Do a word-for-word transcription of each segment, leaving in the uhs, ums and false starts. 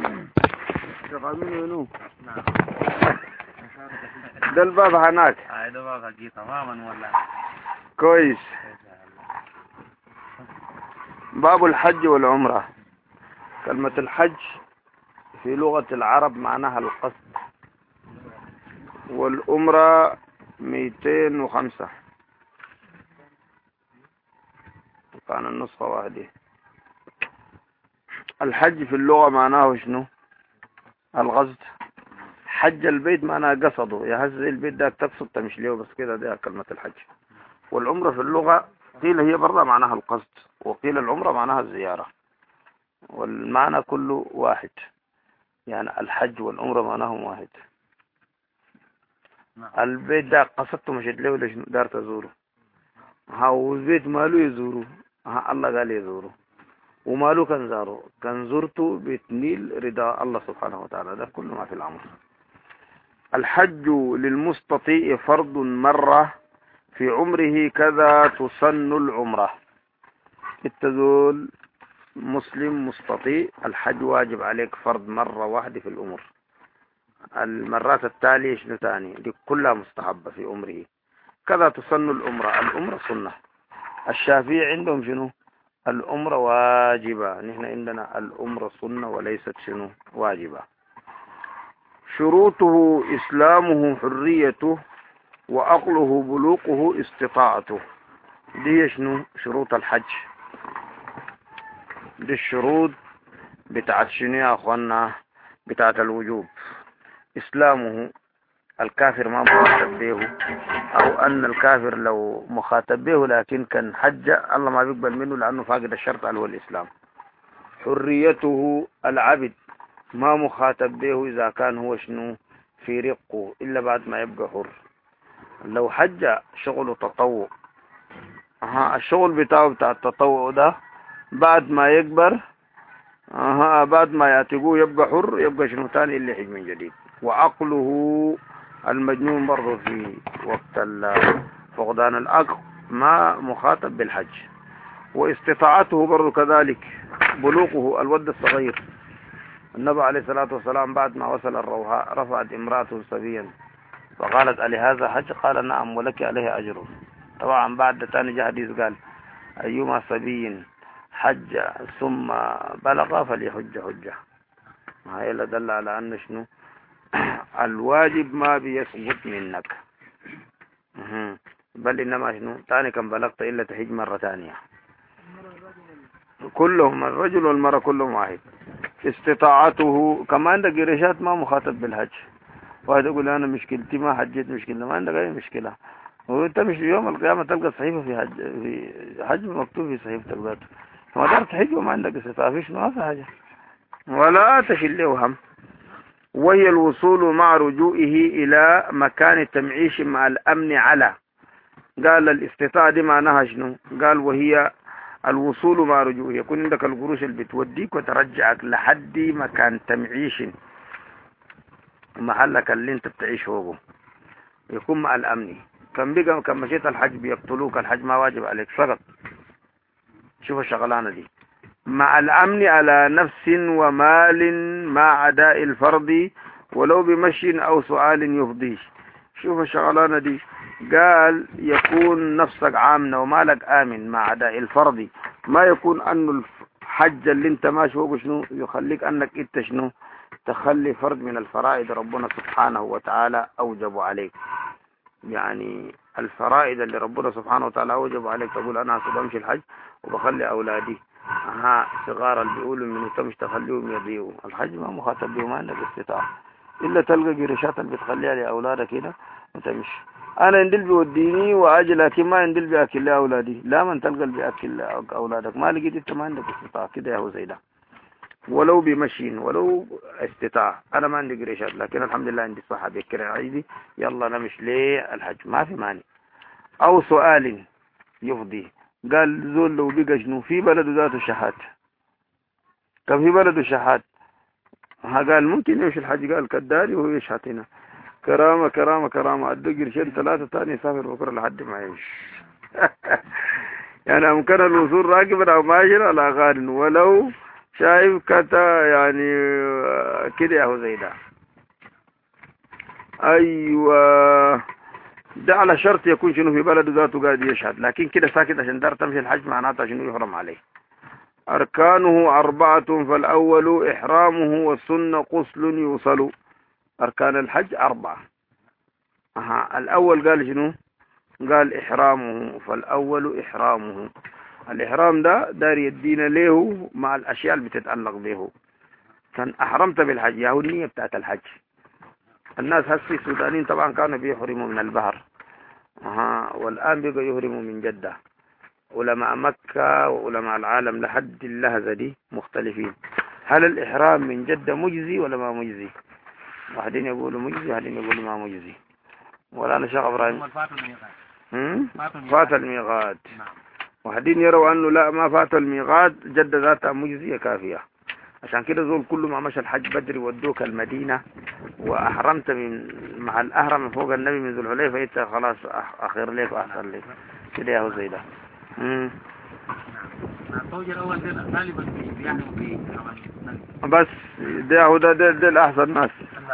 شغالين منو؟ نعم. ده الباب هناك. هاي ده باب حقي تماما ولا؟ كويس. باب الحج والعمرة. كلمة الحج في لغة العرب معناها القصد، والعمرة مئتين وخمسة، كان النسخة واحدة. الحج في اللغة معناه شنو؟ القصد. حج البيت معناه قصده، يا هزي البيت ده تقصد تمشي له بس كده، ده كلمة الحج. والعمرة في اللغة قيل هي برضه معناها القصد، وقيل العمرة معناها الزيارة، والمعنى كله واحد، يعني الحج والعمرة معناهم واحد. البيت ده قصدته مشيت له ولا شنو؟ دار تزوره. ها البيت ماله يزوره؟ ها الله قال يزوره، وماله كان زاره؟ كان زرته بتنيل رضا الله سبحانه وتعالى. ده كله ما في الأمر. الحج للمستطيع فرض مرة في عمره كذا تسن العمرة. التزول مسلم مستطيع، الحج واجب عليك فرض مرة واحدة في الأمر. المرات التالية شنو تاني؟ دي كلها مستحبة في عمره. كذا تسن العمرة. العمرة سنة. الشافعي عندهم شنو؟ العمرة واجبة. نحن عندنا العمرة سنة وليست شنو؟ واجبة. شروطه إسلامه حريته وعقله بلوغه استطاعته. دي شنو؟ شروط الحج. دي الشروط بتاعت شنو يا أخوانا؟ بتاعت الوجوب. إسلامه، الكافر ما مخاطب به، أو أن الكافر لو مخاطب به لكن كان حج الله ما بيقبل منه لأنه فاقد الشرط اللي هو الإسلام. حريته، العبد ما مخاطب به إذا كان هو شنو؟ في رقه، إلا بعد ما يبقى حر. لو حج شغله تطوع، ها الشغل بتاعه بتاع التطوع ده بعد ما يكبر، ها بعد ما يعتقوه يبقى حر، يبقى شنو تاني اللي يحج من جديد. وعقله، المجنون برضه في وقت فقدان العقل ما مخاطب بالحج. واستطاعته برضه كذلك. بلوغه، الولد الصغير. النبي عليه الصلاة والسلام بعد ما وصل الروحاء رفعت امرأته صبيا فقالت ألي هذا حج؟ قال نعم ولك عليه أجر. طبعا بعد تاني جاء حديث قال أيما صبي حج ثم بلغ فليحج حجة. هاي اللي دل على أن شنو؟ الواجب ما بيسقط منك، بل إنما شنو تاني كان بلغت إلا تحج مرة ثانية. كلهم الرجل والمرأة كلهم واحد. استطاعته، كما عندك قريشات ما مخاطب بالحج. واحد يقول أنا مشكلتي ما حجيت، مشكلة ما عندك أي مشكلة. وانت مش يوم القيامة تلقى صحيفة في حج، في حج مكتوب في صحيفتك ذاته، فما دار تحج وما عندك استطاعة فيش ما في حاجة ولا تشيل له هم. وهي الوصول مع رجوعه إلى مكان تمعيش مع الأمن على. قال الاستطاعة دي معناها شنو؟ قال وهي الوصول مع رجوعه، يكون عندك القروش اللي بتوديك وترجعك لحد مكان تمعيش، محلك اللي انت بتعيش فوقه، يكون مع الأمن. كان بقى كان مشيت الحج بيقتلوك، الحج ما واجب عليك فقط. شوف الشغلانة دي، مع الأمن على نفس ومال مع أداء الفرض ولو بمشي أو سؤال يفضيه. شوف الشغلانة دي، قال يكون نفسك عامنة ومالك آمن مع أداء الفرض، ما يكون أنه الحج اللي انت ماشي فوقه شنو يخليك أنك انت شنو تخلي فرض من الفرائض ربنا سبحانه وتعالى أوجب عليك. يعني الفرائض اللي ربنا سبحانه وتعالى أوجب عليك تقول أنا هسيب أمشي الحج وبخلي أولادي ها صغار اللي بيقولوا من تمش تخليهم يضيعوا. الحج ما مخاطب بهم، ما عندك استطاعة إلا تلقى قرشات اللي بتخليها لأولادك كده وتمشي. أنا يندل بيوديني وأجي لكن ما يندل بيأكل لأولادي. لا، من تلقى اللي بيأكل أولادك ما لقيت أنت ما عندك استطاعة كده يا هو زي ده. ولو بمشين ولو استطاعة. أنا ما عندي قريشات لكن الحمد لله عندي صحة بكرة عيدي، يلا نمش ليه الحج ما في ماني. أو سؤال يفضي، قال زول لو بقى شنو في بلد ذاته شحات، كان في بلد شحات، قال ممكن يمشي الحج، قال كداري وهو يشحت هنا. كرامة كرامة كرامة أدو قرشين ثلاثة تاني يسافر بكرة لحد ما يمشي. يعني أمكن الوصول راكبا أو ماشيا على غار، ولو شايف كتا يعني كده يا هو زي ده. ايوه ده على شرط يكون شنو في بلد ذاته قاعد يشهد، لكن كده ساكت عشان دار تمشي الحج معناتها شنو يحرم عليه. أركانه أربعة، فالأول إحرامه، والسنة غسل يوصل. أركان الحج أربعة. أها الأول قال شنو؟ قال إحرامه، فالأول إحرامه. الإحرام ده دار يدينا له مع الأشياء اللي بتتعلق به. كان أحرمت بالحج يا هو النية بتاعت الحج. الناس هسي السودانيين طبعا كانوا بيحرموا من البحر، أها والآن بيقوا يحرموا من جدة. علماء مكة وعلماء العالم لحد اللحظة دي مختلفين، هل الإحرام من جدة مجزي ولا ما مجزي؟ واحدين يقولوا مجزي، واحدين يقولوا ما مجزي. ولا أنا شيخ إبراهيم فات الميقات، واحدين يروا أنه لا ما فات الميقات، جدة ذاتها مجزية كافية. عشان كده زول كل ما مشى الحج بدري ودوك المدينة وأحرمت من مع الأهرم من فوق النبي من ذو الحليفة، أنت خلاص أخير لك وأحسن لك كده يا هو زي ده. امم بس ده هو ده ده, ده الأحسن ناس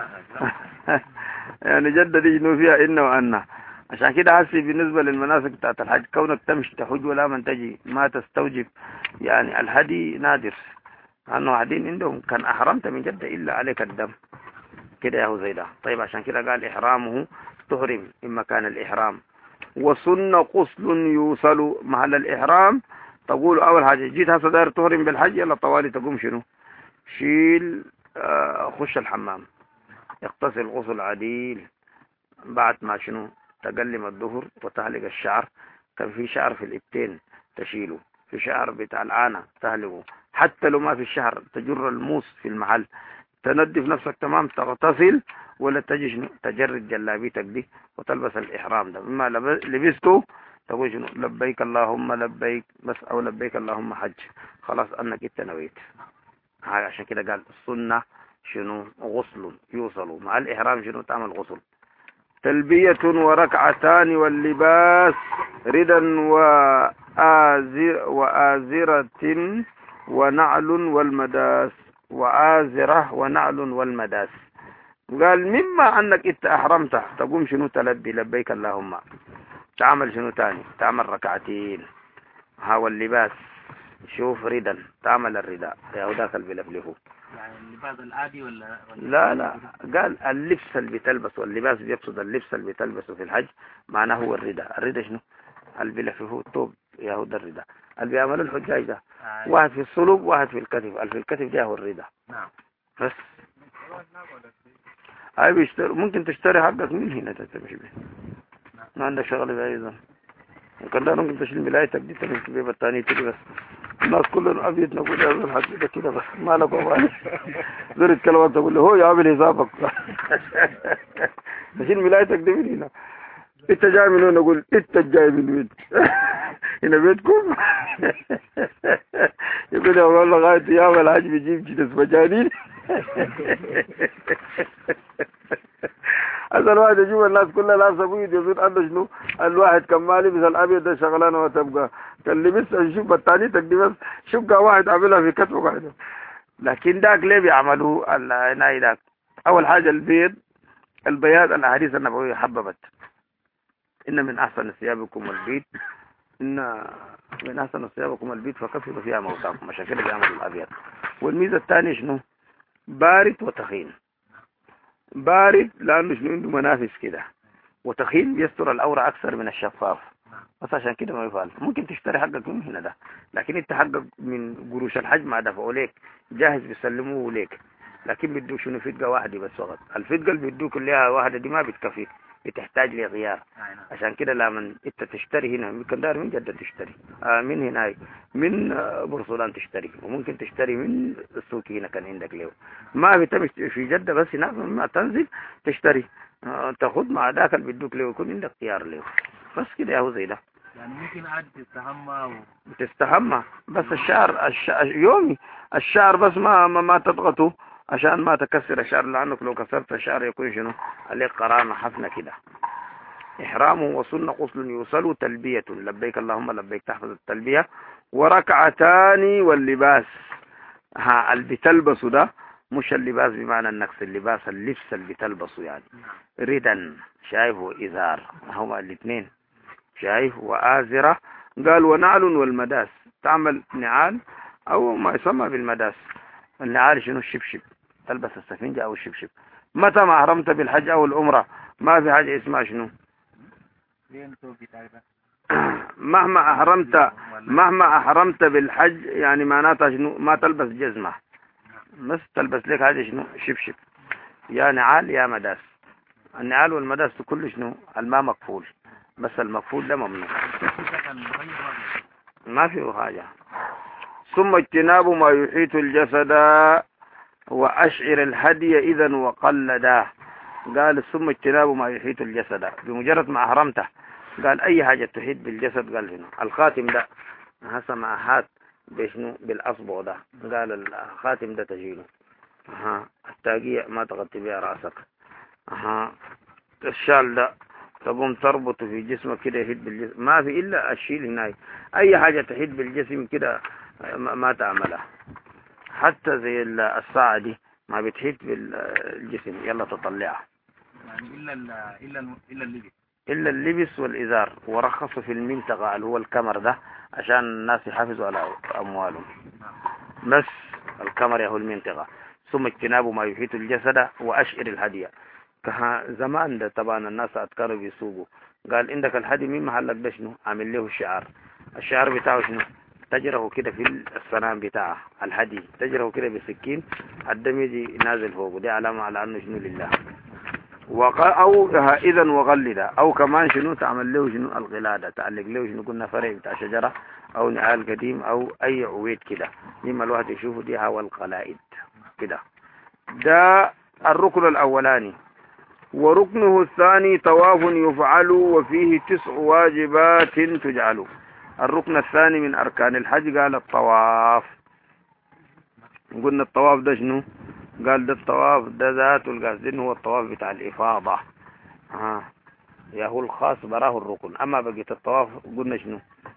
يعني جدة دي شنو فيها إن وأن. عشان كده حسي بالنسبة للمناسك بتاعت الحج كونك تمشي تحج ولا من تجي ما تستوجب يعني الهدي نادر، لأنه قاعدين عندهم كان أحرمت من جدة إلا عليك الدم كده يا هو زي ده. طيب عشان كده قال إحرامه تحرم إما كان الإحرام، وسن غسل يوصل محل الإحرام. تقول أول حاجة جيت هسه داير تحرم بالحج، يلا طوالي تقوم شنو شيل آه خش الحمام، اغتسل غسل عديل، بعد ما شنو تقلم الظهر وتهلق الشعر. كان في شعر في الإبتين تشيله، في شعر بتاع العانة تهلقه، حتى لو ما في الشهر تجر الموس في المحل، تنظف نفسك تمام، تغتسل ولا تجي شنو تجرد جلابيتك دي وتلبس الإحرام ده. مما لبسته تقول شنو لبيك اللهم لبيك بس، أو لبيك اللهم حج، خلاص أنك انت نويت. عشان كده قال السنة شنو غسل يوصل مع الإحرام، شنو تعمل غسل. تلبية وركعتان واللباس ردا وآزر وآزرة ونعل والمداس، وآزرة ونعل والمداس. قال مما أنك إنت أحرمت تقوم شنو تلبي لبيك اللهم، تعمل شنو تاني تعمل ركعتين. ها واللباس شوف ردا تعمل الرداء يا وداك اللي بيلبلهو يعني اللباس العادي ولا, ولا لا لا قال اللبس اللي بتلبس، واللباس بيقصد اللبس اللي بتلبسه في الحج معناه هو الرداء. الرداء شنو اللي بيلففوه الطوب يا هو ده الرداء اللي بيعملوا الحجاج ده. آه واحد في الصلوب واحد في الكتف، اللي في الكتف ده هو الرداء. نعم بس هاي بيشتري، ممكن تشتري حقك من هنا تمشي به، ما عندك شغل بقى ايضا. وكان ده ممكن تشيل ملايتك دي تمشي بيه بالتاني تيجي بس. الناس كلهم ابيض نقول يا زول حقيقة كده بس ما لك وبالي زول الكلمات تقول له هو يعمل حسابك تشيل ملايتك دي من هنا. انت جاي من هنا نقول انت جاي من وين هنا بيتكم يقول يا والله غاية يا الحاج بيجيب جنس مجانين هذا الواحد يجيب الناس كلها لابسه بيض يظن انه شنو الواحد كان ما لبس الابيض ده شغلانه وتبقى كان لبس شوف الثاني تقدي بس شبكه واحد عاملها في كتفه واحده. لكن داك ليه بيعملوا العناية داك؟ اول حاجه البيض البياض الاحاديث النبويه حببت ان من احسن ثيابكم البيض، ان من احسن ثيابكم البيض فكفروا فيها موتاكم، عشان كده بيعملوا الابيض. والميزه الثانيه شنو بارد وتخين. بارد لانه شنو عنده منافس كده، وتخين بيستر الأورة أكثر من الشفاف، بس عشان كده ما يفعل. ممكن تشتري حقك من هنا ده، لكن انت حقك من قروش الحج ما دفعوا لك جاهز بيسلموه لك، لكن بيدوك شنو فدقة واحدة بس فقط. الفدقة اللي بيدوك اللي واحدة دي ما بتكفيك، بتحتاج لغيار. عشان كده لما انت تشتري هنا من كندار من جدة تشتري، آه من هنا من آه برسولان تشتري، وممكن تشتري من السوق هنا كان عندك له. ما بتمشي في جدة بس هناك ما تنزل تشتري، آه تاخد مع ذاك اللي بيدوك له يكون عندك خيار له. بس كده يا هو زي ده. يعني ممكن عاد تستحمى و... تستحمى بس الشعر الشعر يومي، الشعر بس ما ما, ما تضغطه عشان ما تكسر الشعر، لأنك لو كسرت الشعر يكون شنو عليه قرامة حفنة كده. إحرامه وسنة غسل يوصل تلبية لبيك اللهم لبيك تحفظ التلبية، وركعتان واللباس. ها اللي بتلبسه ده مش اللباس بمعنى النقص، اللباس اللبس اللي بتلبسه يعني. ردا شايف وإزار هما الاثنين شايف وآزرة. قال ونعل والمداس، تعمل نعال أو ما يسمى بالمداس. النعال شنو؟ الشبشب، تلبس السفنجة أو الشبشب. متى ما أحرمت بالحج أو العمرة ما في حاجة اسمها شنو مهما أحرمت مهما أحرمت بالحج يعني معناتها شنو؟ ما تلبس جزمة، بس تلبس لك هذه شنو؟ شبشب، يا نعال يا مداس. النعال والمداس كله شنو؟ الماء مقفول، بس المقفول ده ممنوع ما فيه حاجة. ثم اجتناب ما يحيط الجسد وأشعر الهدي إذا وقلدا. قال ثم اجتناب ما يحيط الجسد، بمجرد ما أحرمته قال أي حاجة تحيط بالجسد. قال هنا الخاتم ده هسه ما حات بشنو؟ بالأصبع ده. قال الخاتم ده تجيله. ها التاقية ما تغطي بها رأسك. ها الشال ده تقوم تربطه في جسمك كده يحيط بالجسم، ما في إلا الشيل هناك. أي حاجة تحيط بالجسم كده ما تعملها، حتى زي الساعة دي ما بتحيط بالجسم يلا تطلعها. يعني إلا إلا إلا اللبس إلا اللبس والإزار. ورخصوا في المنطقة اللي هو الكمر ده عشان الناس يحافظوا على أموالهم، بس الكمر يهو المنطقة. ثم اجتناب ما يحيط الجسد وأشعر الهدي. زمان ده طبعا الناس كانوا بيسوقوا. قال عندك الهدي من محلك ده شنو؟ عامل له الشعار. الشعار بتاعه شنو؟ تجره كده في السنام بتاعه. الهدي تجره كده بسكين، الدم يجي نازل فوق، دي علامة على أنه شنو؟ لله. وق... أو إذا وغلدة، أو كمان شنو؟ تعمل له شنو؟ الغلادة، تعلق له شنو؟ قلنا فرع بتاع شجرة أو نعال قديم أو أي عويد كده، لما الواحد يشوفه دي هو القلائد كده. ده الركن الأولاني. وركنه الثاني طواف يفعل وفيه تسع واجبات تجعل. الركن الثاني من أركان الحج قال الطواف. قلنا الطواف ده شنو؟ قال ده الطواف ده ذات القصدين هو الطواف بتاع الإفاضة. آه. يا هو الخاص براه الركن. أما بقية الطواف قلنا شنو؟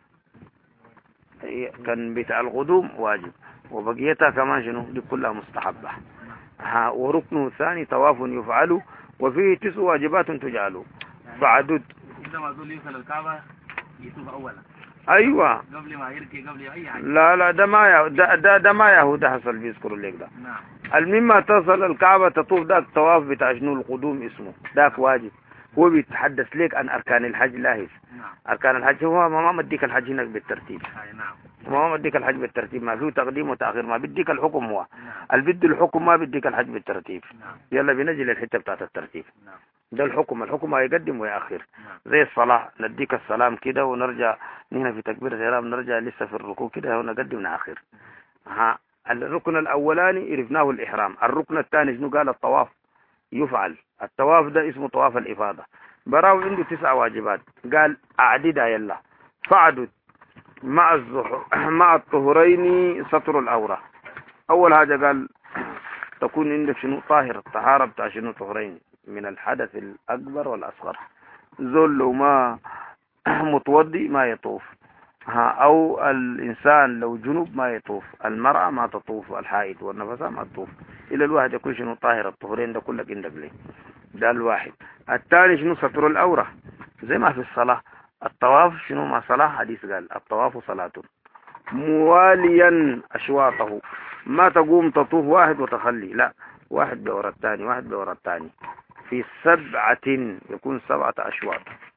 كان بتاع القدوم واجب، وبقيتها كمان شنو؟ دي كلها مستحبة. ها. وركنه الثاني طواف يفعل وفيه تسع واجبات تجعل. فعدد عندما ذو يوصل الكعبة يطوف أولا. ايوه قبل ما يركي قبل اي حاجه. لا لا ده ما يهو ده ده, ده ما يهو ده حصل بيذكروا لك ده. نعم. المما تصل الكعبة تطوف ذاك طواف بتاع شنو؟ القدوم اسمه ذاك واجب. هو بيتحدث لك عن اركان الحج لاهز. نعم. اركان الحج هو ما مديك الحج هناك بالترتيب. اي نعم. ما مديك الحج بالترتيب، ما فيه تقديم وتاخير، ما بديك الحكم هو. نعم. البد الحكم ما بديك الحج بالترتيب. نعم. يلا بنجي للحته بتاعت الترتيب. نعم. ده الحكم. الحكم هيقدم ويأخر. نعم. زي الصلاة نديك السلام كده ونرجع هنا في تكبير الإحرام، نرجع لسه في الركوع كده ونقدم ونأخر. ها. الركن الأولاني عرفناه الإحرام. الركن الثاني شنو؟ قال الطواف يفعل. الطواف ده اسمه طواف الإفاضة. براو عنده تسع واجبات. قال أعددها يلا. فعدد مع الزحر مع الطهرين ستر الأورة. أول حاجة قال تكون عندك شنو؟ طاهر. الطهارة بتاع شنو؟ طهرين من الحدث الأكبر والأصغر. زول لو ما متوضي ما يطوف. ها. أو الإنسان لو جنوب ما يطوف. المرأة ما تطوف. الحائض والنفساء ما تطوف. إلا الواحد يكون شنو؟ طاهر. الطهرين ده كلك عندك ليه. ده الواحد. الثاني شنو؟ ستر الأورة، زي ما في الصلاة. الطواف شنو؟ ما صلاة. حديث قال الطواف صلاة. مواليا أشواطه، ما تقوم تطوف واحد وتخلي، لا، واحد بورا الثاني واحد بورا الثاني. في سبعة يكون سبعة أشواط.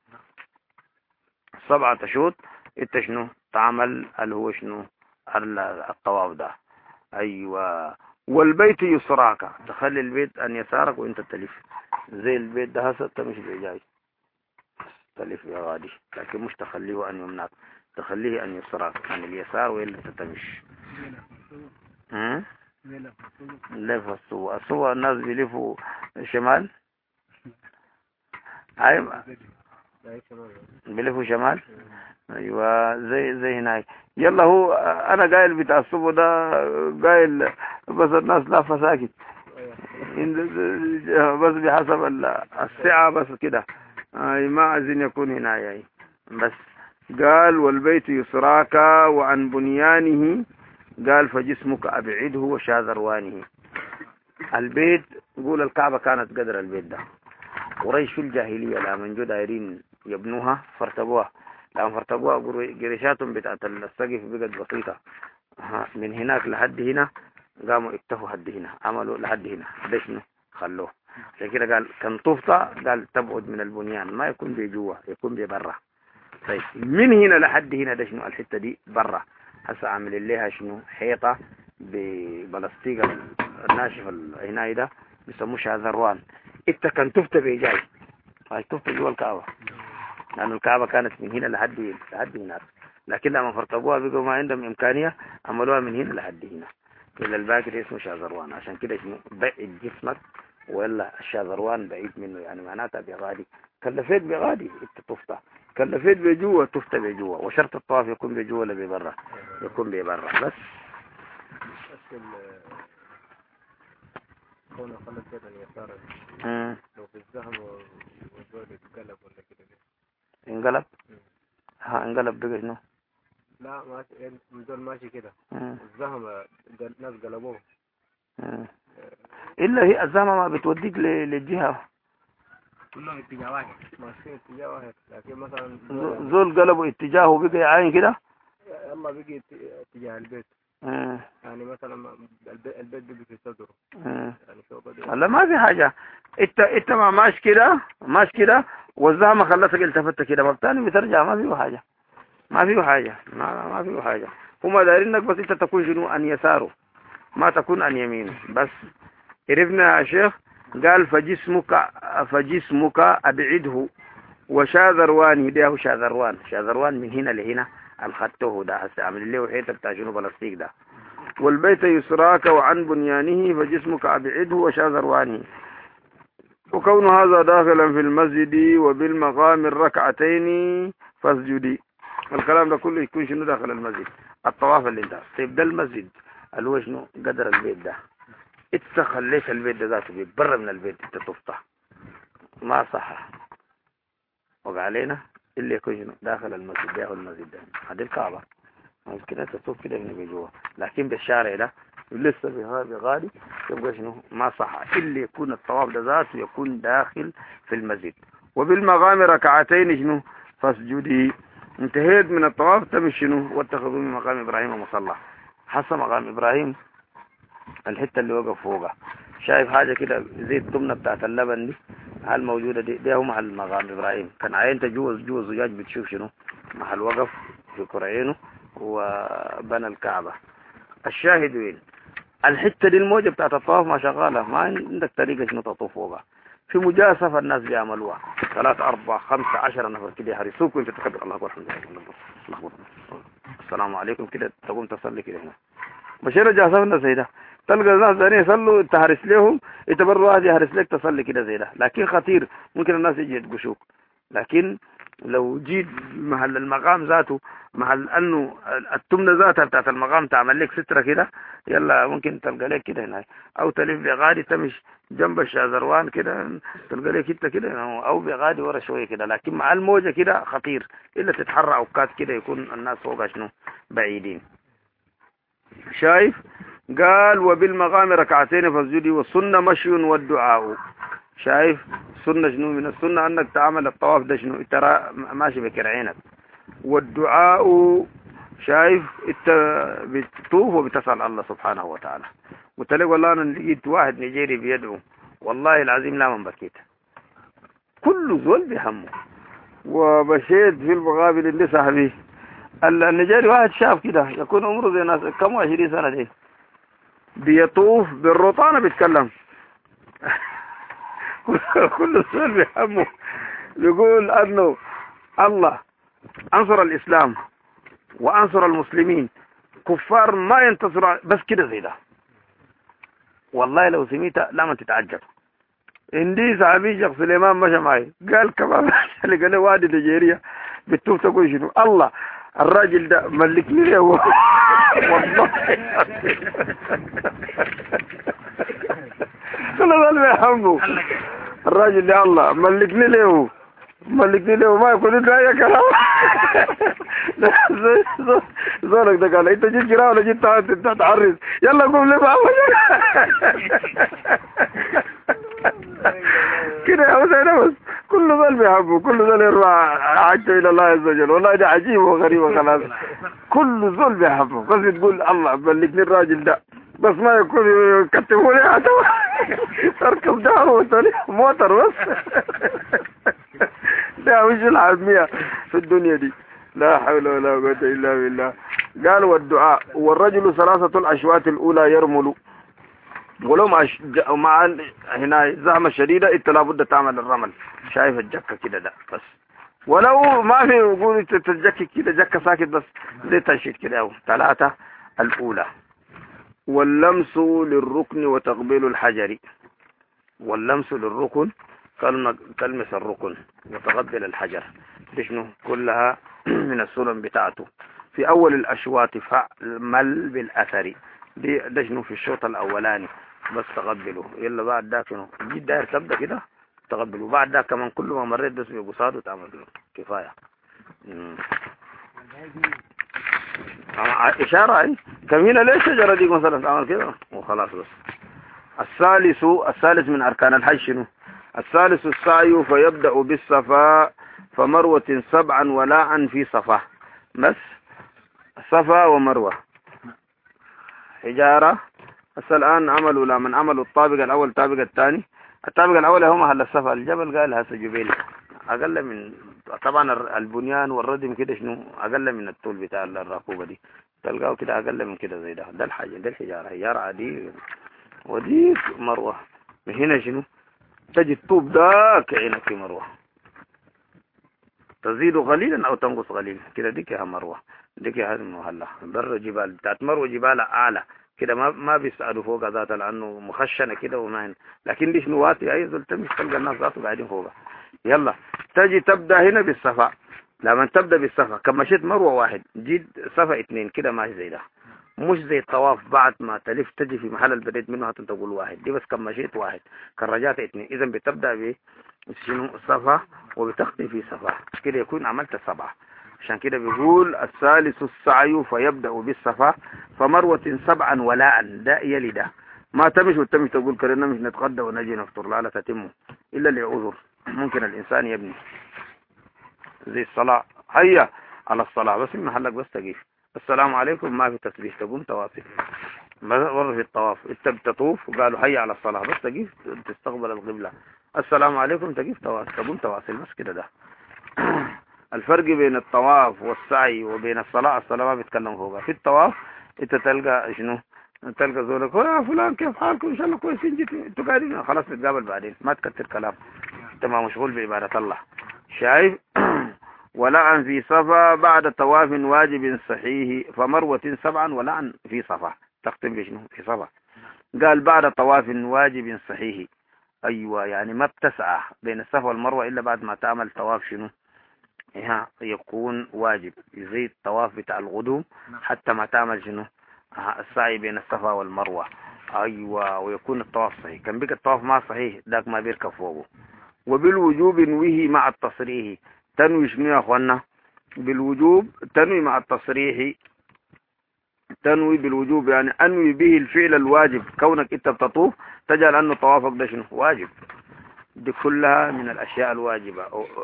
سبعة أشواط. انت شنو تعمل اللي هو شنو؟ الطواف ده. أيوة. والبيت يسراك، تخلي البيت أن يسارك وانت تلف. زي البيت ده هسه تمشي بإجاي تلف يا غادي، لكن مش تخليه أن يمنعك، تخليه أن يسراك عن اليسار وإلا تتمشي. هم؟ لف السوء. السوء الناس بيلفوا شمال. أيوة بيلفوا شمال. ايوه زي زي هناك. يلا هو انا قايل بتاع الصبح ده قايل، بس الناس لافه ساكت بس بحسب الساعه بس كده. اي ما عايزين يكون هنا يعني. بس قال والبيت يسراك وعن بنيانه قال فجسمك ابعده وشاذروانه. البيت يقول الكعبة كانت قدر البيت ده. قريش في الجاهلية لما جو دايرين يبنوها فرتبوها، لما فرتبوها قريشاتهم بتاعت السقف بقت بسيطة، من هناك لحد هنا قاموا اكتفوا حد هنا، عملوا لحد هنا ده شنو خلوه. عشان كده قال كان طفطة قال تبعد من البنيان، ما يكون بجوا يكون ببرا. طيب من هنا لحد هنا ده شنو الحتة دي برا. هسه عامل لها شنو حيطة ببلاستيك الناشف هنا ده بيسموه شاذروان. انت كان تفتى بيجاي هاي تفتى جوا الكعبة، لأن الكعبة كانت من هنا لحد لحد هناك، لكن لما فرطبوها بقوا ما عندهم إمكانية عملوها من هنا لحد هنا. إلا الباقي ده اسمه شاذروان. عشان كده شنو بعد جسمك، ولا الشاذروان بعيد منه، يعني معناتها بغادي كلفيت بغادي انت تفتى، كلفيت بجوا تفتى بجوا. وشرط الطواف يكون بجوا ولا ببرا؟ يكون ببرا بس. كونه خلت كده اليسار لو في الزهم والزول يتقلب ولا كده انقلب. ها انقلب بقى شنو؟ لا ماشي الزول ماشي كده الزهم ناس قلبوه. الا هي الزهمه ما بتوديك للجهه، كلهم اتجاه واحد ماشيين اتجاه واحد، لكن مثلا زول قلبوا اتجاهه بقى عاين كده يلا بقي اتجاه البيت. مم. يعني مثلا البيت بقي في صدره يعني فوق. لا ما في حاجة، انت انت ما ماشي كده ماشي كده والزهمة خلتك التفت كده بالتالي بترجع ما فيه حاجة، ما فيه حاجة ما, ما فيه حاجة. هما دايرينك بس انت تكون شنو ان يساره ما تكون ان يمينه بس. عرفنا يا شيخ. قال فجسمك فجسمك ابعده وشاذروان يديه شاذروان. شاذروان من هنا لهنا الخطه ده هسه عامل له حيطه بتاع شنو بلاستيك ده. والبيت يسراك وعن بنيانه فجسمك أبعده وشاذروانه. وكون هذا داخلا في المسجد وبالمقام الركعتين فاسجدي. الكلام ده كله يكون شنو داخل المسجد الطواف اللي انت طيب ده المسجد اللي هو شنو قدر البيت ده. انت خليت البيت ده ذاته بيتبرى من البيت انت تفتح ما صح وقع علينا اللي يكون شنو داخل المسجد ده المسجد ده هذه الكعبة كده تطوف كده من بجوه، لكن بالشارع ده لسه بغالي يبقى شنو ما صح اللي يكون الطواف ده ذاته يكون داخل في المسجد. وبالمقام ركعتين شنو فاسجدي. انتهيت من الطواف تمشي شنو واتخذوا من مقام ابراهيم مصلى. حسب مقام ابراهيم الحته اللي وقف فوقها شايف حاجه كده زي الضمنه بتاعت اللبن دي هل موجوده دي, دي هو محل مقام ابراهيم. كان عينت جوز جوز زجاج بتشوف شنو محل وقف في كرعينه وبنى الكعبة. الشاهد وين الحتة دي الموجة بتاعت الطواف ما شغالة ما عندك طريقة شنو تطوف فوقها. في مجاسفة الناس بيعملوها ثلاثة أربعة خمسة عشرة نفر كده يحرسوك وانت تكبر الله أكبر الحمد لله السلام عليكم كده تقوم تصلي كده هنا. مشينا جاسفنا زي ده تلقى الناس ثانيين يصلوا تحرس لهم يتبروا واحد يحرس لك تصلي كده زي ده. لكن خطير ممكن الناس يجي يتقشوك. لكن لو جيت محل المقام ذاته محل انه التمنه ذاتها بتاعت المقام تعمل لك ستره كده يلا ممكن تلقى لك كده هناك او تلف بغادي تمشي جنب الشاذروان كده تلقى لك حته كده او بغادي ورا شويه كده. لكن مع الموجه كده خطير الا تتحرى اوقات كده يكون الناس فوق شنو بعيدين. شايف قال وبالمقام ركعتين فاسجدي والسنه مشي والدعاء. شايف سنة شنو من السنة انك تعمل الطواف ده شنو ترى ماشي بكر عينك. والدعاء شايف انت بتطوف وبتسأل الله سبحانه وتعالى. وتلاقي والله انا لقيت واحد نيجيري بيدعو والله العظيم لا من بكيت كل زول بهمه. وبشيت في المقابل اللي صاحبي النيجيري واحد شاف كده يكون عمره زي ناس كم عشرين سنة دي بيطوف بالروطانة بيتكلم كل سؤال بيهمه يقول انه الله انصر الاسلام وانصر المسلمين كفار ما ينتصر بس كده زي ده. والله لو سميت لا ما تتعجب. عندي صحابي شيخ سليمان مشى معي قال كمان اللي قال له وادي نيجيريا بتوف تقول شنو الله الراجل ده ملكني له والله كل ذول بيهمه الراجل ده الله ملكني له ملكني له ما يقول له يا كلام زولك ده قال انت جيت جرا ولا جيت تعرس؟ يلا قوم لي بقى كده يا حسين. بس كل ذول بيحبوا، كل ذول يرفع حاجته الى الله عز وجل. والله ده عجيب وغريب وخلاص. كل ذول بيحبوا، بس تقول الله بلغني الراجل ده، بس ما يكون يكتبوا لي هذا تركب ده موتر بس. ده وش العالمية في الدنيا دي؟ لا حول ولا قوة إلا بالله. قال والدعاء والرجل ثلاثة الأشواط الأولى يرمل ولو مع مع هنا زحمة شديدة انت لابد تعمل الرمل. شايف الجكة كده ده بس، ولو ما في يقول تتجكي كده جكة ساكت بس زي تنشيط كده. أو ثلاثة الأولى واللمس للركن وتقبيل الحجر. واللمس للركن تلمس الركن وتقبل الحجر. دي شنو كلها من السنن بتاعته. في أول الأشواط فعمل بالأثر. دي ده شنو في الشوط الأولاني بس تقبله. يلا بعد ده شنو جيت داير تبدأ كده تقبله. بعد ده كمان كل ما مريت بس بقصاد وتعمل له كفاية. إشارة أي كمينة ليش شجرة دي مثلا تعمل كده وخلاص بس. الثالث الثالث من أركان الحج شنو؟ الثالث السعي فيبدأ بالصفا فمروة سبعا ولاء في صفا. بس صفا ومروة حجارة. بس الآن عملوا لا من عملوا الطابق الأول الطابق الثاني. الطابق الأول هو محل الصفا. الجبل قال هسه جبيل أقل من طبعا البنيان والردم كده شنو أقل من الطول بتاع الركوبة دي. تلقاه كده أقل من كده زي ده. ده الحاجة ده الحجارة حجارة عادي. ودي مروة من هنا شنو تجي الطوب ده كعينك في مروة تزيد قليلا أو تنقص قليلا كده. ديك يا مروة ديك يا هذه المهلة. بر جبال بتاعت مروة جبال أعلى كده ما ما بيسألوا فوق ذاتها لأنه مخشنة كده وما هنا. لكن دي شنو واتي أي زول تمشي تلقى الناس ذاته قاعدين فوقها. يلا تجي تبدأ هنا بالصفا. لما تبدأ بالصفا كم مشيت مروة واحد جيت صفا اثنين كده ماشي زي ده. مش زي الطواف بعد ما تلف تجي في محل البديت منه هتقول واحد. دي بس كم مشيت واحد كان رجعت اثنين. إذا بتبدأ ب شنو صفا وبتختم في صفا كده يكون عملت سبعة. عشان كده بيقول الثالث السعي فيبدأ بالصفا فمروة سبعا ولاء. ده يلي ده ما تمش وتمش تقول كرنا مش نتغدى ونجي نفطر. لا لا تتمه إلا لعذر. ممكن الإنسان يبني زي الصلاة. هيا على الصلاة بس محلك بس تقيف. السلام عليكم ما في تسبيح تقوم تواصل. مرة في الطواف انت بتطوف وقالوا هيا على الصلاة بس تقيف تستقبل القبلة. السلام عليكم تقيف تواصل تقوم تواصل بس كده. ده الفرق بين الطواف والسعي وبين الصلاة. الصلاة ما بيتكلم فوقها. في الطواف انت تلقى شنو تلقى زولك يا فلان كيف حالكم ان شاء الله كويسين جيتوا انتوا قاعدين خلاص نتقابل بعدين ما تكتر كلام. انت ما مشغول بعبادة الله. شايف ولاء في صفا بعد طواف واجب صحيح فمروة سبعا ولاء في صفا. تختم بشنو في صفا. قال بعد طواف واجب صحيح. ايوه يعني ما بتسعى بين الصفا والمروة الا بعد ما تعمل طواف شنو يكون واجب زي الطواف بتاع الغدوم حتى ما تعمل شنو السعي بين الصفا والمروة. ايوه ويكون الطواف صحيح. كان بيك الطواف ما صحيح ذاك ما بيركب فوقه. وبالوجوب نويه مع التصريح. تنوي شنو يا اخوانا بالوجوب؟ تنوي مع التصريح. تنوي بالوجوب يعني انوي به الفعل الواجب. كونك انت بتطوف تجعل انه طوافك ده شنو واجب. دي كلها من الاشياء الواجبة.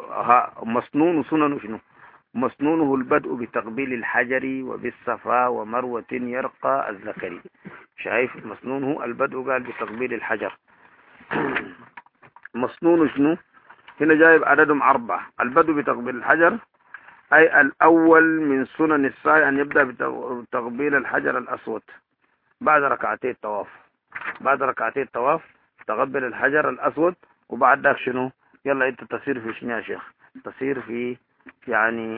مسنون سنن شنو مسنونه البدء بتقبيل الحجر وبالصفا ومروة يرقى الذكري. شايف مسنونه البدء قال بتقبيل الحجر. مسنون شنو هنا جايب عددهم أربعة. البدء بتقبيل الحجر أي الأول من سنن السعي أن يبدأ بتقبيل الحجر الأسود بعد ركعتي الطواف. بعد ركعتي الطواف تقبل الحجر الأسود. وبعد ذاك شنو يلا أنت تصير في شنو يا شيخ تصير في يعني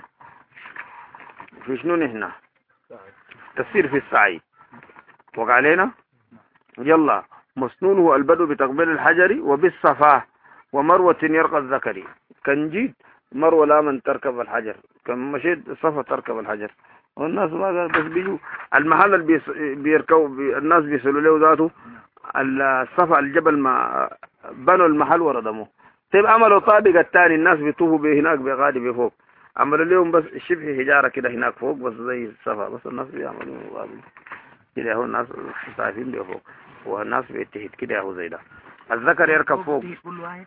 في شنو هنا تصير في السعي. وقع علينا يلا مسنونه البدء بتقبيل الحجر وبالصفا ومروة يرقى الذكري. كان جيت مروة لا من تركب الحجر كان مشيت صفا تركب الحجر. والناس ما بس بيجوا المحل اللي بيركبوا الناس بيسألوا له ذاته الصفا الجبل ما بنوا المحل وردموه. طيب عملوا طابق الثاني الناس بيطوفوا به هناك بغادي بفوق عملوا لهم بس شبه حجارة كده هناك فوق بس زي الصفا، بس الناس بيعملوا كده، هو الناس شايفين ده فوق والناس بيتهد كده، هو زي ده. الذكر يركب فوق كل واحد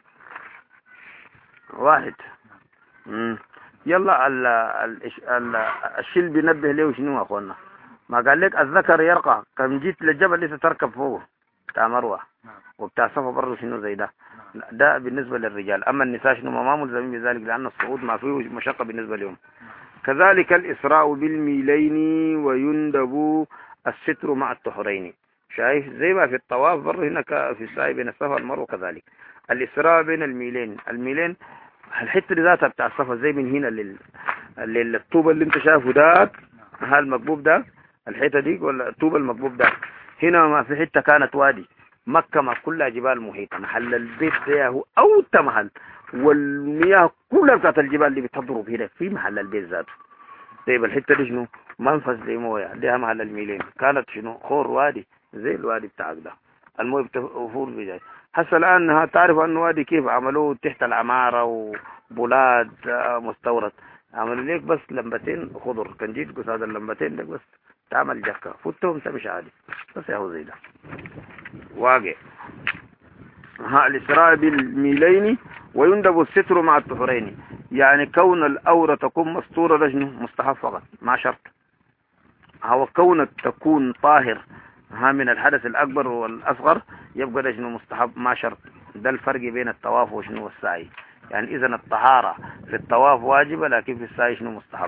واحد. امم يلا ال ال ال الشيل بينبه له شنو يا اخوانا؟ ما قال لك الذكر يرقى، كم جيت للجبل لسه تركب فوق بتاع مروه وبتاع صفا برضه شنو زي ده. ده بالنسبه للرجال، اما النساء شنو ما ملزمين بذلك لان الصعود ما فيه مشقه بالنسبه لهم. كذلك الاسراء بالميلين ويندب الستر مع الطهرين. شايف زي ما في الطواف برضه هنا في السعي بين الصفا والمروه كذلك الاسراء بين الميلين. الميلين الحته ذاتها بتاع الصفا زي من هنا لل للطوبه اللي انت شايفه داك، ها المقبوب ده الحته دي ولا الطوبه المقبوب ده هنا، ما في حته كانت وادي. مكه ما كلها جبال محيطه، محل البيت ده هو اوطى محل، والمياه كلها بتاعت الجبال اللي بتضرب هنا في محل البيت ذاته. طيب الحته دي شنو؟ منفذ لمويه لها محل الميلين، كانت شنو؟ خور وادي زي الوادي بتاعك ده، المويه بتفور بجاي. هسه الان تعرف انه وادي كيف عملوه تحت العماره وبولاد مستورد، عملوا ليك بس لمبتين خضر، كان جيت قصاد اللمبتين لك بس تعمل جكه فتهم تمشي عادي، بس يا هو زي ده واقع. ها الاسراء بالميلين ويندب الستر مع الطهرين، يعني كون الأورة تكون مستورة ده شنو؟ مستحب فقط ما شرط. هو كونك تكون طاهر ها من الحدث الأكبر والأصغر يبقى ده شنو؟ مستحب ما شرط. ده الفرق بين الطواف وشنو والسعي. يعني إذا الطهارة في الطواف واجبة لكن في السعي شنو؟ مستحب.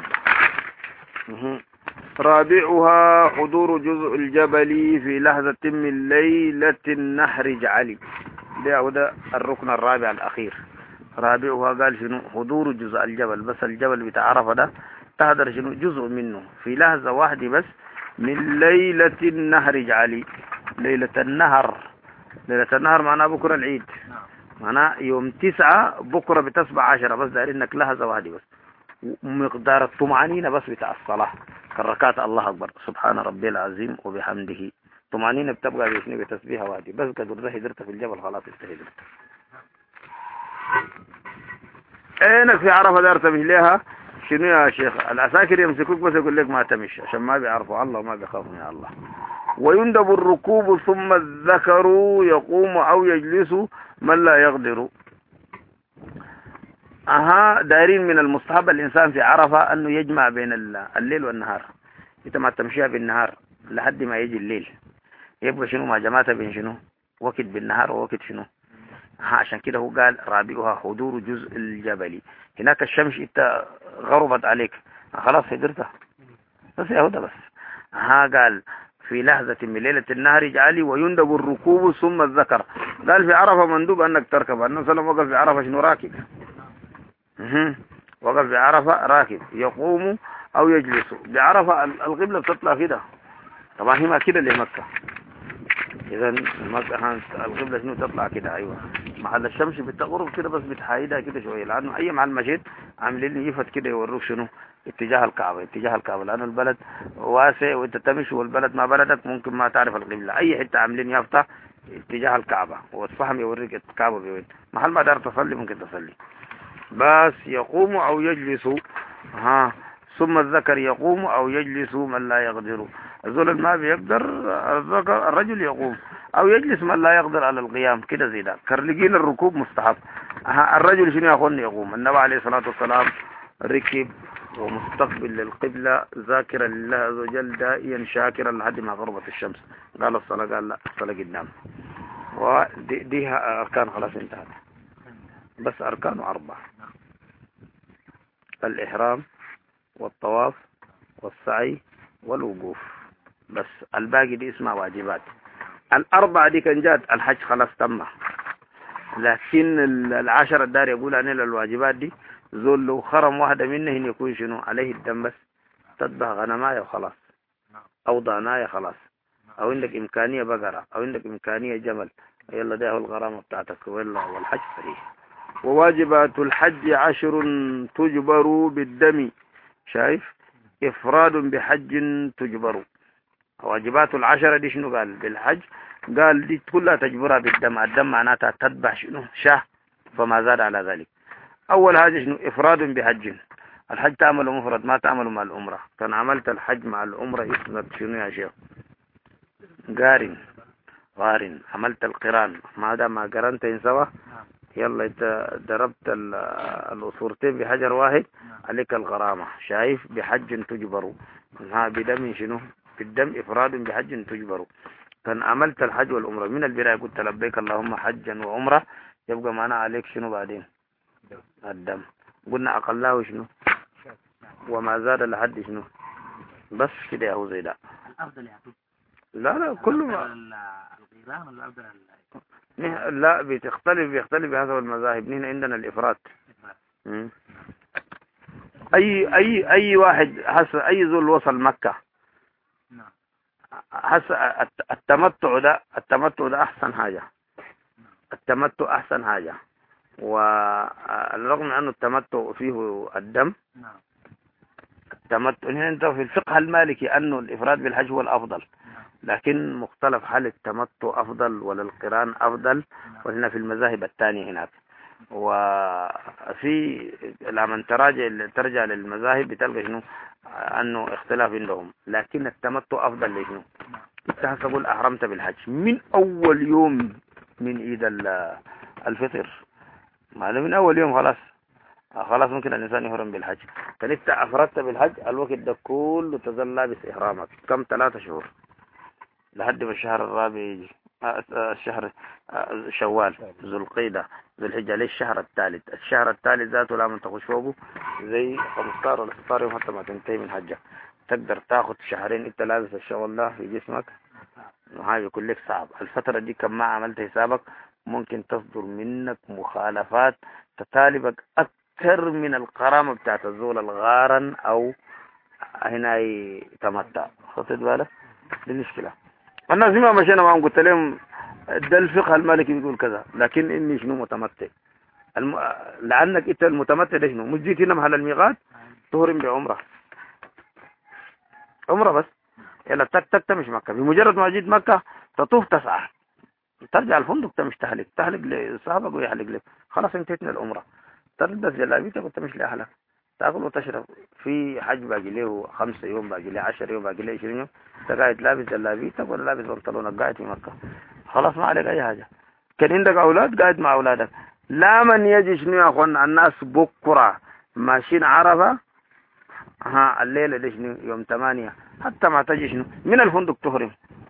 رابعها حضور جزء الجبل في لحظة من ليلة النحر جعلي. ده وده الركن الرابع الأخير. رابعها قال شنو؟ حضور جزء الجبل، بس الجبل بتاع عرفة ده تهدر شنو؟ جزء منه في لحظة واحدة بس من ليلة النهر جعلي. ليلة النهر، ليلة النهر معناه بكرة العيد، معناه يوم تسعة بكرة بتسبع عشرة، بس داير انك لحظة واحدة بس. ومقدار الطمأنينة بس بتاع الصلاة كركات الله أكبر سبحان ربي العظيم وبحمده، طمأنينة بتبقى بشنو؟ بتسبيحة واحدة بس. قدر ده هدرت في الجبل خلاص استهدرت. عينك في عرفة دار تمشي ليها شنو يا شيخ؟ العساكر يمسكوك بس يقول لك ما تمشي عشان ما بيعرفوا الله وما بيخافوا من الله. ويندب الركوب ثم الذكر يقوم أو يجلس من لا يقدر. أها دايرين من المستحب الإنسان في عرفة أنه يجمع بين الليل والنهار. إنت ما تمشيها بالنهار لحد ما يجي الليل، يبقى شنو ما جماعة بين شنو؟ وقت بالنهار ووقت شنو؟ ها عشان كده هو قال رابعها حضور جزء الجبل. هناك الشمس انت غربت عليك خلاص هدرتها بس يا هدى بس. ها قال في لحظة من ليلة النهر جعلي ويندب الركوب ثم الذكر. قال في عرفة مندوب انك تركب. النبي صلى الله عليه وسلم وقف في عرفة شنو؟ راكب. وقف في عرفة راكب يقوم او يجلس. بعرفة القبلة بتطلع كده طبعا هي ما كده لمكة، اذا المكة القبلة شنو تطلع كده. ايوه محل الشمس بتغرب كده بس بتحايدها كده شويه، لانه اي محل مشيت عاملين يفت كده يوروك شنو؟ اتجاه الكعبه، اتجاه الكعبه، لانه البلد واسع وانت تمشي والبلد ما بلدك ممكن ما تعرف القبله. اي حته عاملين يافطه اتجاه الكعبه والفهم يوريك الكعبه بوين. محل ما دار تصلي ممكن تصلي. بس يقوم او يجلس. ها ثم الذكر يقوم او يجلس من لا يقدر. الزول ما بيقدر الذكر الرجل يقوم او يجلس من لا يقدر على القيام كده زي ده. كرلقين الركوب مستحب. الرجل شنو يقول؟ يقوم. النبي عليه الصلاة والسلام ركب ومستقبل للقبلة ذاكرا لله عز وجل دائيا شاكرا لحد ما غربت الشمس. قال الصلاة، قال لا الصلاة قدام. ودي ديها أركان خلاص انتهت، بس أركانه أربعة: الإحرام والطواف والسعي والوقوف، بس الباقي دي اسمها واجبات. الأربعة دي كان جات الحج خلاص تم، لكن العشرة الدار يقول أنا الواجبات دي زول لو خرم واحدة منهن يكون شنو عليه الدم، بس تذبح غنماية وخلاص أو ضاناية خلاص، أو عندك إمكانية بقرة أو عندك إمكانية جمل، يلا ده هو الغرامة بتاعتك والحج صحيح. وواجبات الحج عشر تجبر بالدم. شايف؟ إفراد بحج تجبر. واجبات العشرة دي شنو قال؟ بالحج قال دي كلها تجبرها بالدم. الدم معناتها تذبح شنو؟ شاه فما زاد على ذلك. أول حاجة شنو؟ إفراد بحج. الحج تعمله مفرد ما تعمله مع العمرة. كان عملت الحج مع العمرة اسمك شنو يا شيخ؟ قارن. قارن. عملت القران ما دام ما قرنتين سوا يلا انت ضربت الأصورتين بحجر واحد عليك الغرامة. شايف؟ بحج تجبر. ها بدم شنو؟ بالدم إفراد بحج تجبر. كان عملت الحج والعمرة من البداية قلت لبيك اللهم حجا وعمرة، يبقى معنا عليك شنو بعدين؟ الدم. قلنا أقلاه شنو؟ وما زاد لحد شنو؟ بس كده يا زي ده. الأفضل يا لا لا كل ما الغيران ولا الأفضل؟ لا بتختلف بيختلف بحسب المذاهب. هنا عندنا الإفراد. أي أي أي واحد حس أي زول وصل مكة حس التمتع ده التمتع ده أحسن حاجة. التمتع أحسن حاجة. والرغم من أنه التمتع فيه الدم، التمتع هنا أنت في الفقه المالكي أنه الإفراد بالحج هو الأفضل، لكن مختلف هل التمتع أفضل ولا القران أفضل، وهنا في المذاهب الثانية هناك. وفي لما تراجع ترجع للمذاهب بتلقى شنو أنه اختلاف عندهم، لكن التمتع أفضل لشنو؟ انت هتقول أحرمت بالحج من أول يوم من عيد الفطر، ما من أول يوم خلاص خلاص ممكن الإنسان يحرم بالحج. كان انت أفردت بالحج الوقت ده كله تظل لابس إحرامك كم ثلاثة شهور لحد ما الشهر الرابع يجي. الشهر شوال ذو القيدة ذو الحجة ليش الشهر الثالث. الشهر الثالث ذاته لا من تخش فوقه زي خمستاشر ولا ستاشر يوم حتى ما تنتهي من حجة. تقدر تاخد شهرين انت لابس الشغل ده في جسمك، وهذا يكون لك صعب. الفترة دي كم ما عملت حسابك ممكن تصدر منك مخالفات تطالبك أكثر من القرامة بتاعت الزول الغارن أو هنا يتمتع. خطت بالك؟ دي المشكلة. الناس ما مشينا معهم قلت لهم ده الفقه المالكي بيقول كذا، لكن اني شنو متمتع. الم... لانك انت المتمتع ده شنو؟ مش جيت هنا محل الميقات تهرم بعمره عمره بس يلا تك تك تمش مكه. بمجرد ما جيت مكه تطوف تسعى ترجع الفندق تمش تحلق تحلق لصاحبك ويحلق لك، خلاص انتهت من العمره. تلبس جلابيتك وتمشي لاهلك تاكل وتشرب. في حج باقي له خمسة يوم باقي له عشرة يوم باقي له عشرين يوم، انت قاعد لابس جلابيتك ولا لابس بنطلونك قاعد في مكه خلاص ما عليك اي حاجه. كان عندك اولاد قاعد مع اولادك. لا من يجي شنو يا اخوانا الناس بكره ماشيين عرفه ها الليله دي شنو يوم ثمانية حتى ما تجي شنو من الفندق تهرم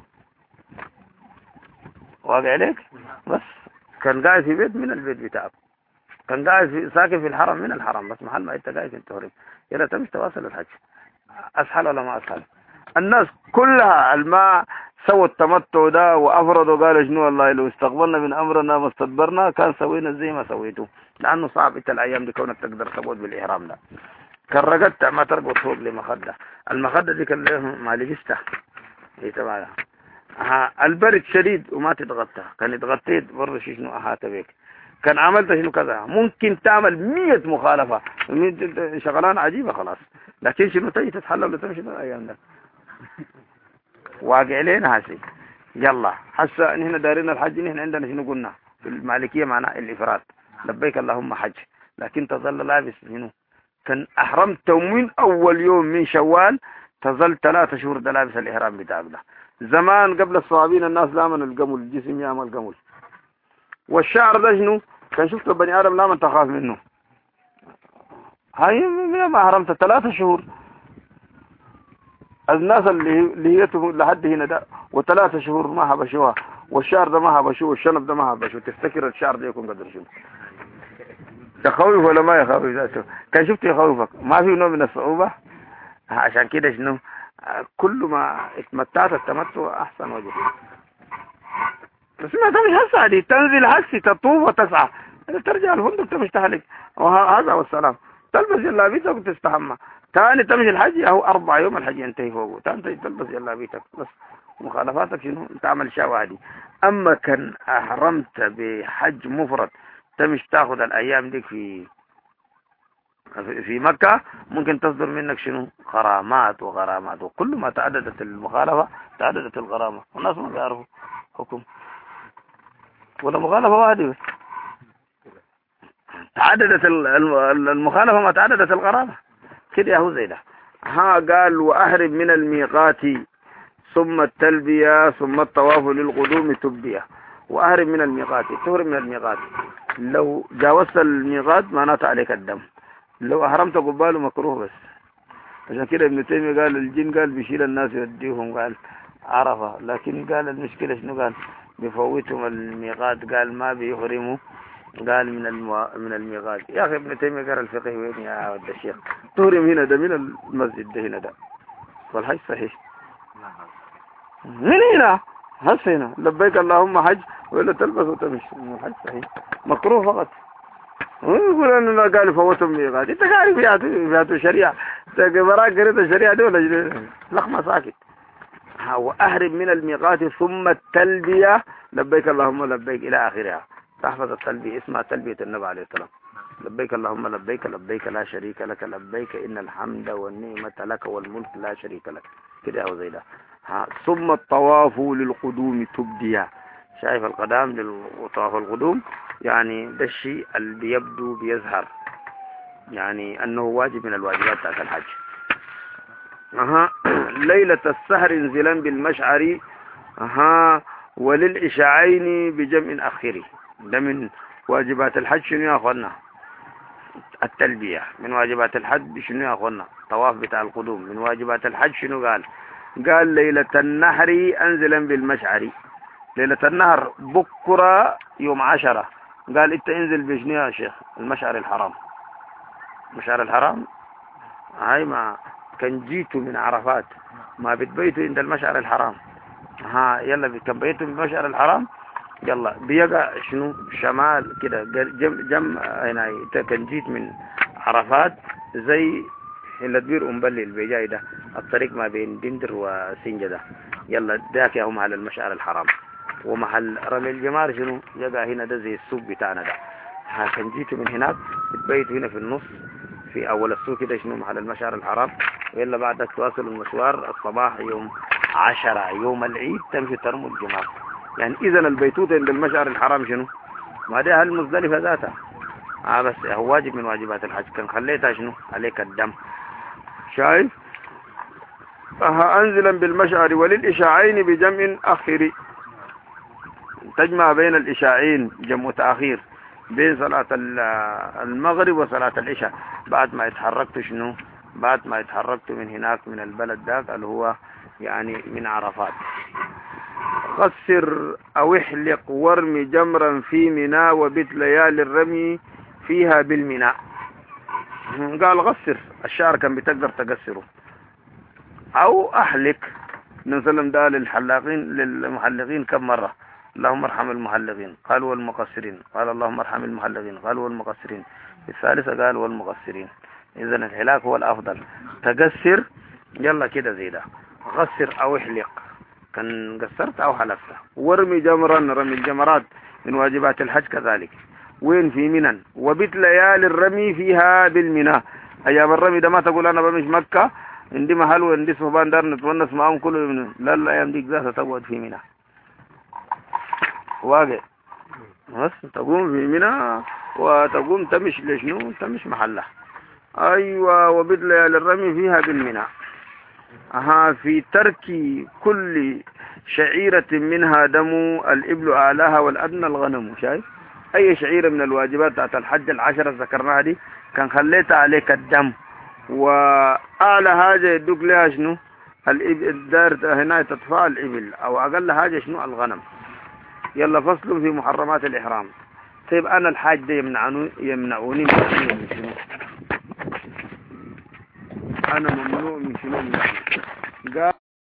واقع عليك. بس كان قاعد في بيت من البيت بتاعك، كان قاعد في ساكن في الحرم من الحرم، بس محل ما انت قاعد انت تهرم يلا تمشي تواصل الحج. اسهل ولا ما اسهل؟ الناس كلها الماء سووا التمتع ده وافرضوا قالوا شنو والله لو استقبلنا من امرنا ما استدبرنا كان سوينا زي ما سويته، لانه صعب انت الايام دي كونك تقدر تقعد بالاحرام ده. كان رقدت ما ترقد فوق لمخده، المخده دي كان لهم ما لبستها هي تبعها. ها البرد شديد وما تتغطى، كان اتغطيت برضه شنو احاط بك. كان عملت شنو كذا ممكن تعمل مية مخالفة شغلانة عجيبة خلاص، لكن شنو تجي تتحلل وتمشي الايام ده واقع لنا هسي. يلا هسه نحن دارين الحج، نحن عندنا شنو قلنا في المالكية معناه الإفراد لبيك اللهم حج، لكن تظل لابس شنو كان أحرمت من أول يوم من شوال تظل ثلاثة شهور ده لابس الإحرام بتاعك ده. زمان قبل الصوابين الناس دائما القمل الجسم يعمل قمل، والشعر ده شنو كان شفت بني آدم لا من تخاف منه. هاي ما أحرمت ثلاثة شهور الناس اللي اللي هي لحد هنا ده وثلاثة شهور ما هبشوها، والشعر ده ما هبشوه والشنب ده ما هبشوه. تفتكر الشعر ده يكون قدر شنو؟ يخوف ولا ما يخوف ذاته؟ كان شفت يخوفك ما في نوع من الصعوبة. عشان كده شنو كل ما اتمتعت التمتع احسن وجه. بس ما تمشي هسه دي تنزل هسه تطوف وتسعى ترجع الفندق تمشي تحلق وهذا والسلام تلبس جلابيتك وتستحمى ثاني تمشي الحج اهو اربع يوم الحج ينتهي فوقه ثاني تلبس جلابيتك بس مخالفاتك شنو تعمل شواهدي. اما كان احرمت بحج مفرد تمشي تاخذ الايام ديك في في مكة ممكن تصدر منك شنو غرامات وغرامات، وكل ما تعددت المخالفة تعددت الغرامة، والناس ما بيعرفوا حكم ولا مخالفة واحدة بس تعددت المخالفة ما تعددت الغرامة. كده هو زي ده. ها قال وأهرب من الميقات ثم التلبية ثم الطواف للقدوم تبية. وأهرب من الميقات، تهرب من الميقات، لو جاوزت الميقات معناته عليك الدم، لو أهرمت قباله مكروه بس. عشان كده ابن تيمية قال الجن قال بيشيل الناس يوديهم قال عرفة، لكن قال المشكلة شنو؟ قال بيفوتهم الميقات، قال ما بيحرموا قال من المو... من الميقات. يا أخي ابن تيمية قال الفقه وين يا ولد الشيخ؟ تهرم هنا ده من المسجد ده هنا ده، والحج صحيح من هنا هسه هنا لبيك اللهم حج ولا تلبس وتمشي، الحج صحيح مكروه فقط. ويقول انه لا قال فوتهم ميقات، انت عارف فيها شريعه براك قريت الشريعه دي ولا لخمه ساكت. واهرب من الميقات ثم التلبيه لبيك اللهم لبيك الى اخرها. تحفظ التلبيه، اسمها تلبيه النبي عليه السلام، لبيك اللهم لبيك لبيك لا شريك لك لبيك ان الحمد والنعمه لك والملك لا شريك لك، كده او زي ده. ثم الطواف للقدوم تبديا. شايف القدام للطواف القدوم يعني ده الشيء اللي بيبدو بيظهر يعني انه واجب من الواجبات بتاعت الحج. اها ليلة السهر انزلا بالمشعر اها وللإشاعين بجمع اخره. ده من واجبات الحج. شنو يا اخوانا؟ التلبية من واجبات الحج. شنو يا اخوانا؟ طواف بتاع القدوم. من واجبات الحج شنو قال؟ قال ليلة النحر انزلا بالمشعر. ليلة النهر بكرة يوم عشرة، قال انت انزل بشنو يا شيخ؟ المشعر الحرام. المشعر الحرام هاي ما كان جيتوا من عرفات ما بتبيتوا عند المشعر الحرام، ها يلا كان بيتوا من المشعر الحرام، يلا بيقع شنو شمال كده جم جم هنا. كان جيت من عرفات زي الدبير أمبلي البيجاي ده، الطريق ما بين دندر وسنجة ده، يلا داك يا هم على المشعر الحرام. ومحل رمي الجمار شنو يقع هنا ده زي السوق بتاعنا ده. كان جيتوا من هناك بتبيتوا هنا في النص في اول السوق كده شنو محل المشعر الحرام، وإلا بعدك تواصل المشوار الصباح يوم عشرة يوم العيد تمشي ترموا الجمار. يعني اذا البيتوت عند المشعر الحرام شنو؟ ما ده المزدلفة ذاتها. اه بس هو واجب من واجبات الحج. كان خليتها شنو؟ عليك الدم. شايف؟ أها أنزلا بالمشعر وللإشاعين بجمع أخر. تجمع بين الإشاعين جمع تأخير بين صلاة المغرب وصلاة العشاء بعد ما يتحركت شنو؟ بعد ما يتحركت من هناك من البلد ذاك اللي هو يعني من عرفات. غسر أو احلق وارمي جمرا في منى وبت ليالي الرمي فيها بالمناء. قال غسر الشعر كان بتقدر تقصره أو أحلق. نسلم ده للحلاقين للمحلقين كم مرة؟ اللهم ارحم المحلقين قال والمقصرين، قال اللهم ارحم المحلقين قال والمقصرين، الثالثة قال والمقصرين. إذن الحلاق هو الأفضل. تقصر يلا كده زي ده. غسر أو احلق كان قصرت أو حلقت. وارمي جمرا، رمي الجمرات من واجبات الحج كذلك. وين؟ في منى. وبت ليالي الرمي فيها بالمنى. أيام الرمي ده ما تقول أنا بمش مكة عندي محل وعندي اسمه باندار نتونس معهم كله منه، لا الأيام ديك ذاتها تقعد في منى واقع بس تقوم في منى وتقوم تمش لشنو؟ تمش محله. أيوة وبت ليالي الرمي فيها بالمنى. أها في ترك كل شعيرة منها دم الإبل أعلاها والأدنى الغنم. شايف؟ أي شعيرة من الواجبات بتاعت الحج العشرة ذكرناها دي كان خليتها عليك الدم. وأعلى حاجة يدوك لها شنو؟ الإبل دار هنا تدفع الإبل، أو أقل حاجة شنو؟ الغنم. يلا فصل في محرمات الإحرام. طيب أنا الحاج ده يمنعوني يمنعوني من شنو؟ أنا ممنوع من شنو؟ من قال